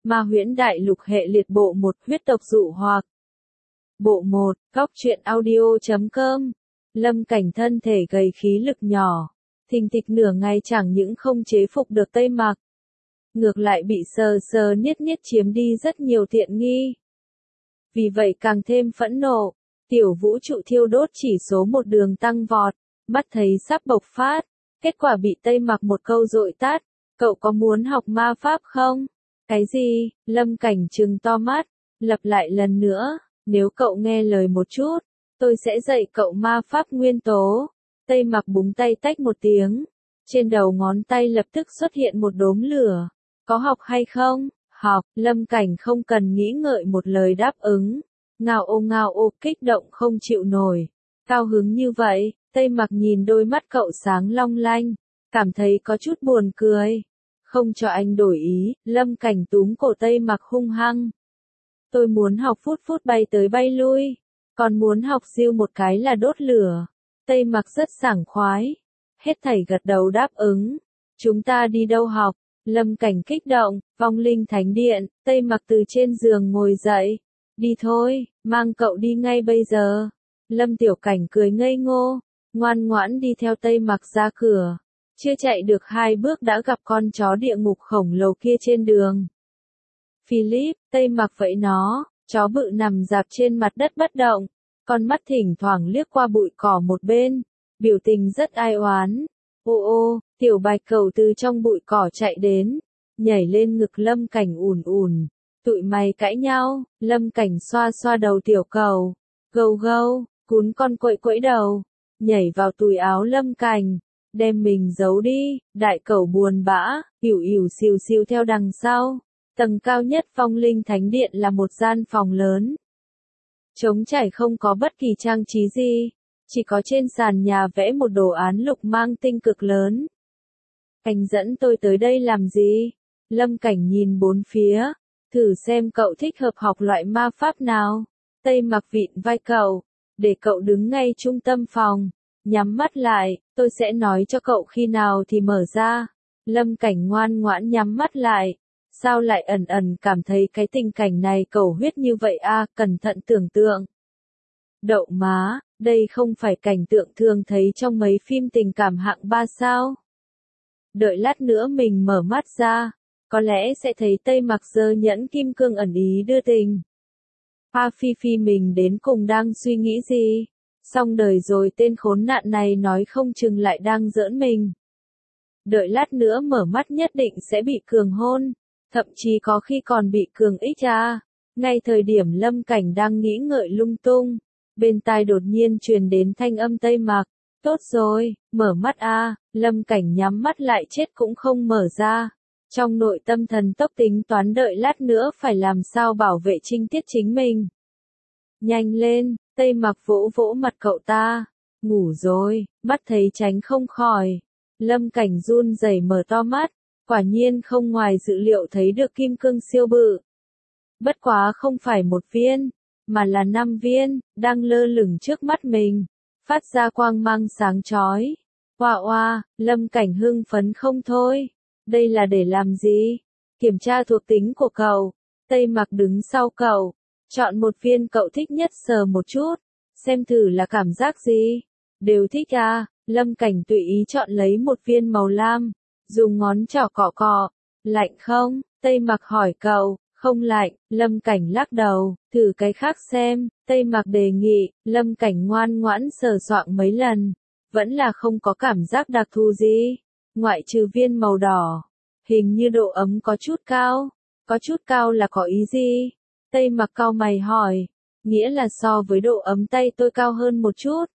Ma huyễn đại lục hệ liệt bộ 1 huyết tộc dụ hoặc. Bộ 1, góc truyện audio.com. Lâm Cảnh thân thể gầy khí lực nhỏ, thình thịch nửa ngày chẳng những không chế phục được Tây Mặc, ngược lại bị sờ sờ niết niết chiếm đi rất nhiều tiện nghi. Vì vậy càng thêm phẫn nộ, tiểu vũ trụ thiêu đốt chỉ số một đường tăng vọt, mắt thấy sắp bộc phát, kết quả bị Tây Mặc một câu dội tát, cậu có muốn học ma pháp không? Cái gì? Lâm Cảnh trừng to mắt, lặp lại lần nữa, nếu cậu nghe lời một chút, tôi sẽ dạy cậu ma pháp nguyên tố. Tây Mặc búng tay tách một tiếng, trên đầu ngón tay lập tức xuất hiện một đốm lửa. Có học hay không? Học. Lâm Cảnh không cần nghĩ ngợi một lời đáp ứng. Ngao ô kích động không chịu nổi. Cao hứng như vậy, Tây Mặc nhìn đôi mắt cậu sáng long lanh, cảm thấy có chút buồn cười. Không cho anh đổi ý, Lâm Cảnh túm cổ Tây Mặc hung hăng. Tôi muốn học phút phút bay tới bay lui, còn muốn học siêu một cái là đốt lửa. Tây Mặc rất sảng khoái, hết thảy gật đầu đáp ứng. Chúng ta đi đâu học? Lâm Cảnh kích động, vong linh thánh điện. Tây Mặc từ trên giường ngồi dậy. Đi thôi, mang cậu đi ngay bây giờ. Lâm Tiểu Cảnh cười ngây ngô, ngoan ngoãn đi theo Tây Mặc ra cửa. Chưa chạy được 2 bước đã gặp con chó địa ngục khổng lồ kia trên đường. Philip, Tây Mặc vẫy nó, chó bự nằm rạp trên mặt đất bất động, con mắt thỉnh thoảng liếc qua bụi cỏ một bên, biểu tình rất ai oán. Ô, tiểu bạch cầu từ trong bụi cỏ chạy đến, nhảy lên ngực Lâm Cảnh ùn ùn. Tụi mày cãi nhau? Lâm Cảnh xoa xoa đầu tiểu cầu. Gâu, cún con quậy quẫy đầu, nhảy vào túi áo Lâm Cảnh, đem mình giấu đi. Đại cầu buồn bã, ỉu xìu theo đằng sau. Tầng cao nhất Phong Linh Thánh Điện là một gian phòng lớn. Trống trải không có bất kỳ trang trí gì, chỉ có trên sàn nhà vẽ một đồ án lục mang tinh cực lớn. Anh dẫn tôi tới đây làm gì? Lâm Cảnh nhìn bốn phía, thử xem cậu thích hợp học loại ma pháp nào. Tây Mặc vịn vai cậu, để cậu đứng ngay trung tâm phòng, nhắm mắt lại, tôi sẽ nói cho cậu khi nào thì mở ra. Lâm Cảnh ngoan ngoãn nhắm mắt lại. Sao lại ẩn cảm thấy cái tình cảnh này cầu huyết như vậy a? Cẩn thận tưởng tượng. Đậu má, đây không phải cảnh tượng thường thấy trong mấy phim tình cảm hạng 3 sao? Đợi lát nữa mình mở mắt ra, có lẽ sẽ thấy Tây Mặc giơ nhẫn kim cương ẩn ý đưa tình. Phi mình đến cùng đang suy nghĩ gì? Xong đời rồi, tên khốn nạn này nói không chừng lại đang giỡn mình. Đợi lát nữa mở mắt nhất định sẽ bị cường hôn. Thậm chí có khi còn bị cường ích à. Ngay thời điểm Lâm Cảnh đang nghĩ ngợi lung tung, bên tai đột nhiên truyền đến thanh âm Tây Mặc. Tốt rồi, mở mắt a. Lâm Cảnh nhắm mắt lại chết cũng không mở ra. Trong nội tâm thần tốc tính toán đợi lát nữa phải làm sao bảo vệ trinh tiết chính mình. Nhanh lên, Tây Mặc vỗ vỗ mặt cậu ta. Ngủ rồi, mắt thấy tránh không khỏi. Lâm Cảnh run rẩy mở to mắt. Quả nhiên không ngoài dự liệu thấy được kim cương siêu bự. Bất quá không phải 1 viên, mà là 5 viên, đang lơ lửng trước mắt mình, phát ra quang mang sáng chói. Oa, Lâm Cảnh hưng phấn không thôi. Đây là để làm gì? Kiểm tra thuộc tính của cậu. Tây Mặc đứng sau cậu, chọn 1 viên cậu thích nhất sờ một chút, xem thử là cảm giác gì. Đều thích à? Lâm Cảnh tùy ý chọn lấy 1 viên màu lam. Dùng ngón trỏ cọ. Lạnh không? Tây Mặc hỏi cậu. Không lạnh. Lâm Cảnh lắc đầu. Thử cái khác xem. Tây Mặc đề nghị. Lâm Cảnh ngoan ngoãn sờ soạng mấy lần, vẫn là không có cảm giác đặc thù gì, ngoại trừ viên màu đỏ. Hình như độ ấm có chút cao. Có chút cao là có ý gì? Tây Mặc cau mày hỏi. Nghĩa là so với độ ấm tay tôi cao hơn một chút.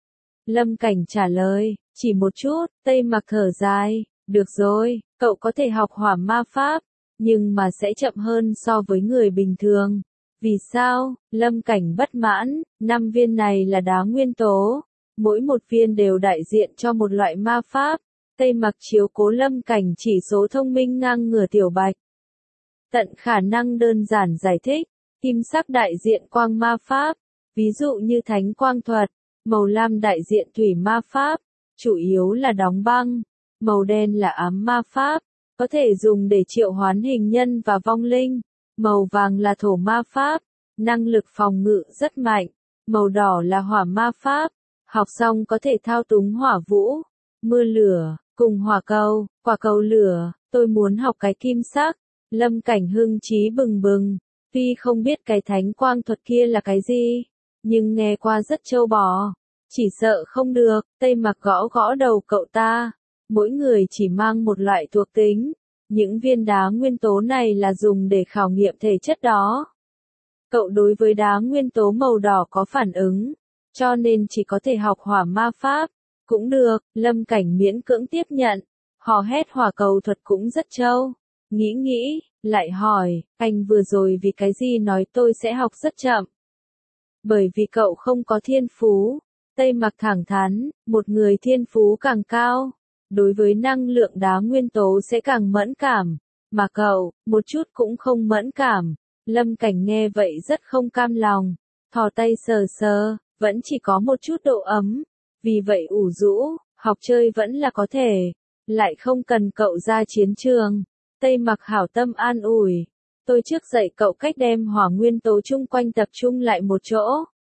Lâm Cảnh trả lời. Chỉ một chút. Tây Mặc thở dài. Được rồi, cậu có thể học hỏa ma pháp, nhưng mà sẽ chậm hơn so với người bình thường. Vì sao? Lâm Cảnh bất mãn. 5 viên này là đá nguyên tố, mỗi 1 viên đều đại diện cho một loại ma pháp. Tây Mặc chiếu cố Lâm Cảnh chỉ số thông minh ngang ngửa tiểu bạch. Tận khả năng đơn giản giải thích. Kim sắc đại diện quang ma pháp, ví dụ như thánh quang thuật. Màu lam đại diện thủy ma pháp, chủ yếu là đóng băng. Màu đen là ám ma pháp, có thể dùng để triệu hoán hình nhân và vong linh. Màu vàng là thổ ma pháp, năng lực phòng ngự rất mạnh. Màu đỏ là hỏa ma pháp, học xong có thể thao túng hỏa vũ, mưa lửa, cùng hỏa cầu, quả cầu lửa. Tôi muốn học cái kim sắc. Lâm Cảnh hưng trí bừng bừng, tuy không biết cái thánh quang thuật kia là cái gì, nhưng nghe qua rất trâu bò. Chỉ sợ không được. Tây Mặc gõ gõ đầu cậu ta. Mỗi người chỉ mang một loại thuộc tính. Những viên đá nguyên tố này là dùng để khảo nghiệm thể chất đó. Cậu đối với đá nguyên tố màu đỏ có phản ứng, cho nên chỉ có thể học hỏa ma pháp. Cũng được, Lâm Cảnh miễn cưỡng tiếp nhận. Hò hét hỏa cầu thuật cũng rất trâu. Nghĩ, lại hỏi, anh vừa rồi vì cái gì nói tôi sẽ học rất chậm? Bởi vì cậu không có thiên phú. Tây Mặc thẳng thắn, một người thiên phú càng cao, đối với năng lượng đá nguyên tố sẽ càng mẫn cảm, mà cậu, một chút cũng không mẫn cảm. Lâm Cảnh nghe vậy rất không cam lòng, thò tay sờ sờ, vẫn chỉ có một chút độ ấm, vì vậy ủ rũ, học chơi vẫn là có thể, lại không cần cậu ra chiến trường. Tây Mặc hảo tâm an ủi, tôi trước dạy cậu cách đem hỏa nguyên tố chung quanh tập trung lại một chỗ.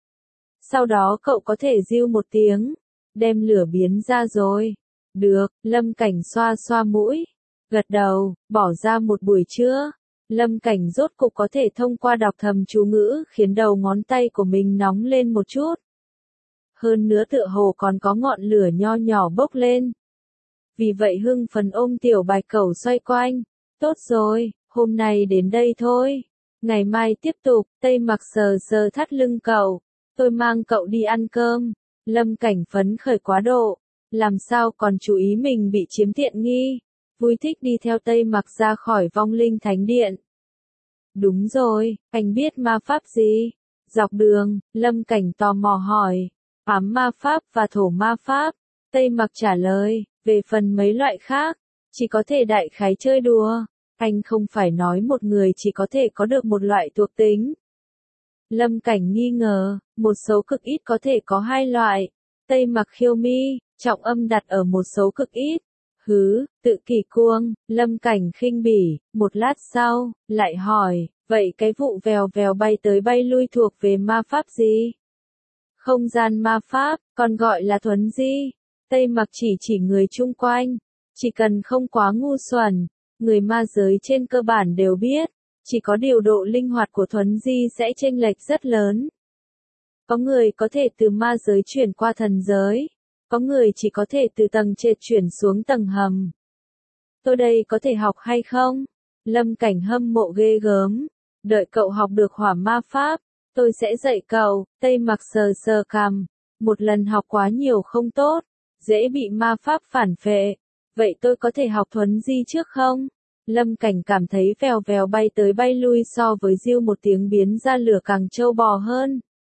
Sau đó cậu có thể giêu một tiếng, đem lửa biến ra rồi. Được, Lâm Cảnh xoa xoa mũi, gật đầu, bỏ ra một buổi trưa. Lâm Cảnh rốt cục có thể thông qua đọc thầm chú ngữ khiến đầu ngón tay của mình nóng lên một chút. Hơn nữa tựa hồ còn có ngọn lửa nho nhỏ bốc lên. Vì vậy hưng phấn ôm tiểu bạch cẩu xoay quanh. Tốt rồi, hôm nay đến đây thôi. Ngày mai tiếp tục. Tây Mặc sờ sờ thắt lưng cậu. Tôi mang cậu đi ăn cơm. Lâm Cảnh phấn khởi quá độ. Làm sao còn chú ý mình bị chiếm tiện nghi. Vui thích đi theo Tây Mặc ra khỏi vong linh thánh điện. Đúng rồi, anh biết ma pháp gì? Dọc đường, Lâm Cảnh tò mò hỏi. Ám ma pháp và thổ ma pháp. Tây Mặc trả lời, về phần mấy loại khác, chỉ có thể đại khái chơi đùa. Anh không phải nói một người chỉ có thể có được một loại thuộc tính. Lâm Cảnh nghi ngờ, một số cực ít có thể có hai loại. Tây Mặc khiêu mi, trọng âm đặt ở một số cực ít. Hứ, tự kỷ cuông. Lâm Cảnh khinh bỉ, một lát sau, lại hỏi, vậy cái vụ vèo vèo bay tới bay lui thuộc về ma pháp gì? Không gian ma pháp, còn gọi là thuấn di. Tây Mặc chỉ người chung quanh, chỉ cần không quá ngu xuẩn, người ma giới trên cơ bản đều biết, chỉ có điều độ linh hoạt của thuấn di sẽ chênh lệch rất lớn. Có người có thể từ ma giới chuyển qua thần giới, có người chỉ có thể từ tầng trệt chuyển xuống tầng hầm. Tôi đây có thể học hay không? Lâm Cảnh hâm mộ ghê gớm, đợi cậu học được hỏa ma pháp, tôi sẽ dạy cậu. Tây Mặc sờ sờ cằm, một lần học quá nhiều không tốt, dễ bị ma pháp phản phệ. Vậy tôi có thể học thuấn di trước không? Lâm Cảnh cảm thấy vèo vèo bay tới bay lui so với diêu một tiếng biến ra lửa càng trâu bò hơn.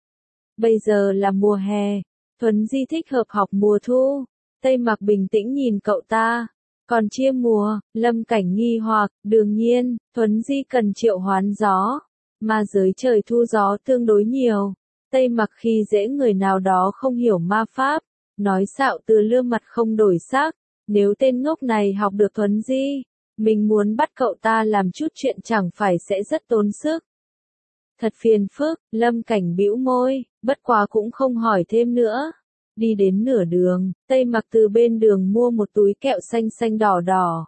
Bây giờ là mùa hè, thuấn di thích hợp học mùa thu. Tây Mặc bình tĩnh nhìn cậu ta. Còn chia mùa, Lâm Cảnh nghi hoặc, đương nhiên, thuấn di cần triệu hoán gió. Ma giới trời thu gió tương đối nhiều. Tây Mặc khi dễ người nào đó không hiểu ma pháp, nói xạo từ lưa mặt không đổi sắc. Nếu tên ngốc này học được thuấn di, mình muốn bắt cậu ta làm chút chuyện chẳng phải sẽ rất tốn sức. Thật phiền phức. Lâm Cảnh bĩu môi, bất quá cũng không hỏi thêm nữa. Đi đến nửa đường, Tây Mặc từ bên đường mua một túi kẹo xanh xanh đỏ đỏ.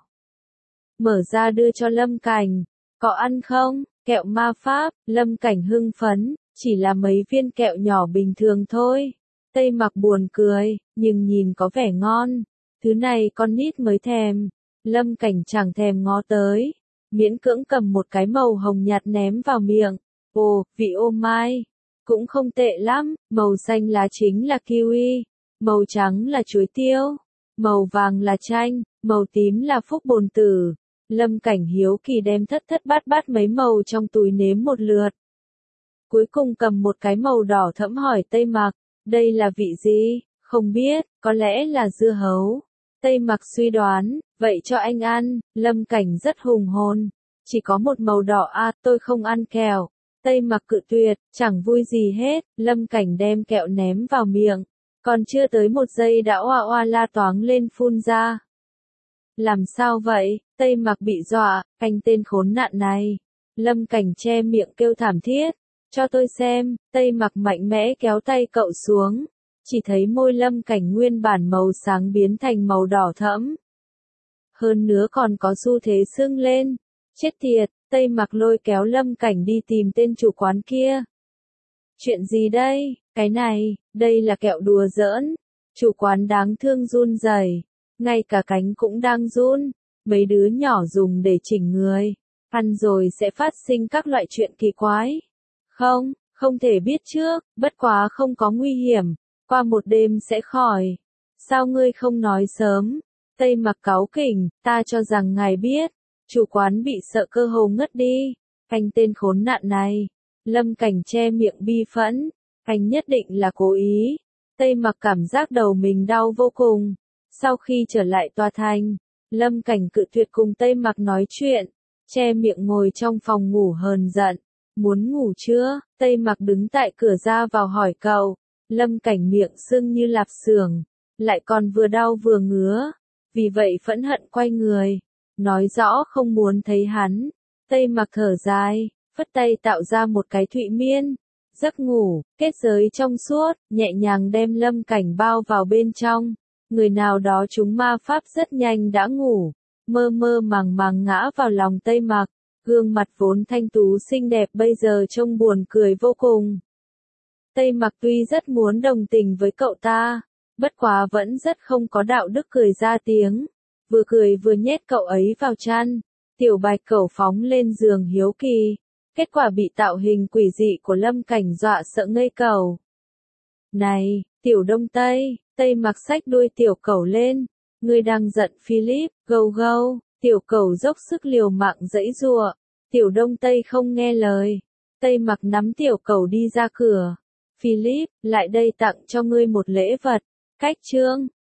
Mở ra đưa cho Lâm Cảnh. Có ăn không? Kẹo ma pháp. Lâm Cảnh hưng phấn, chỉ là mấy viên kẹo nhỏ bình thường thôi. Tây Mặc buồn cười, nhưng nhìn có vẻ ngon. Thứ này con nít mới thèm. Lâm Cảnh chẳng thèm ngó tới. Miễn cưỡng cầm một cái màu hồng nhạt ném vào miệng. Ồ, vị ô mai. Cũng không tệ lắm. Màu xanh lá chính là kiwi. Màu trắng là chuối tiêu. Màu vàng là chanh. Màu tím là phúc bồn tử. Lâm Cảnh hiếu kỳ đem thất thất bát bát mấy màu trong túi nếm một lượt. Cuối cùng cầm một cái màu đỏ thẫm hỏi Tây Mặc. Đây là vị gì? Không biết, có lẽ là dưa hấu. Tây Mặc suy đoán, vậy cho anh ăn. Lâm Cảnh rất hùng hồn. Chỉ có một màu đỏ à, tôi không ăn kẹo. Tây Mặc cự tuyệt, chẳng vui gì hết. Lâm Cảnh đem kẹo ném vào miệng. Còn chưa tới một giây đã oa oa la toáng lên phun ra. Làm sao vậy? Tây Mặc bị dọa, anh tên khốn nạn này. Lâm Cảnh che miệng kêu thảm thiết. Cho tôi xem, Tây Mặc mạnh mẽ kéo tay cậu xuống. Chỉ thấy môi Lâm Cảnh nguyên bản màu sáng biến thành màu đỏ thẫm. Hơn nữa còn có xu thế sưng lên. Chết tiệt, Tây Mặc lôi kéo Lâm Cảnh đi tìm tên chủ quán kia. Chuyện gì đây? Cái này, đây là kẹo đùa giỡn. Chủ quán đáng thương run rẩy, ngay cả cánh cũng đang run. Mấy đứa nhỏ dùng để chỉnh người, ăn rồi sẽ phát sinh các loại chuyện kỳ quái. Không, không thể biết trước, bất quá không có nguy hiểm, qua một đêm sẽ khỏi. Sao ngươi không nói sớm? Tây Mặc cáu kỉnh, ta cho rằng ngài biết. Chủ quán bị sợ cơ hồ ngất đi. Anh tên khốn nạn này. Lâm Cảnh che miệng bi phẫn. Anh nhất định là cố ý. Tây Mặc cảm giác đầu mình đau vô cùng. Sau khi trở lại tòa thành, Lâm Cảnh cự tuyệt cùng Tây Mặc nói chuyện. Che miệng ngồi trong phòng ngủ hờn giận. Muốn ngủ chưa? Tây Mặc đứng tại cửa ra vào hỏi cậu. Lâm Cảnh miệng sưng như lạp xưởng, lại còn vừa đau vừa ngứa. Vì vậy phẫn hận quay người, nói rõ không muốn thấy hắn. Tây Mặc thở dài, phất tay tạo ra một cái thụy miên. Giấc ngủ, kết giới trong suốt, nhẹ nhàng đem Lâm Cảnh bao vào bên trong. Người nào đó trúng ma pháp rất nhanh đã ngủ, mơ mơ màng màng ngã vào lòng Tây Mặc. Gương mặt vốn thanh tú xinh đẹp bây giờ trông buồn cười vô cùng. Tây Mặc tuy rất muốn đồng tình với cậu ta, bất quá vẫn rất không có đạo đức cười ra tiếng. Vừa cười vừa nhét cậu ấy vào chăn. Tiểu Bạch Cẩu phóng lên giường hiếu kỳ. Kết quả bị tạo hình quỷ dị của Lâm Cảnh dọa sợ ngây cẩu. Này, Tiểu Đông Tây, Tây Mặc xách đuôi Tiểu Cẩu lên. Ngươi đang giận Philip, gâu gâu. Tiểu Cẩu dốc sức liều mạng giãy giụa. Tiểu Đông Tây không nghe lời. Tây Mặc nắm Tiểu Cẩu đi ra cửa. Philip, lại đây tặng cho ngươi một lễ vật. Cách chương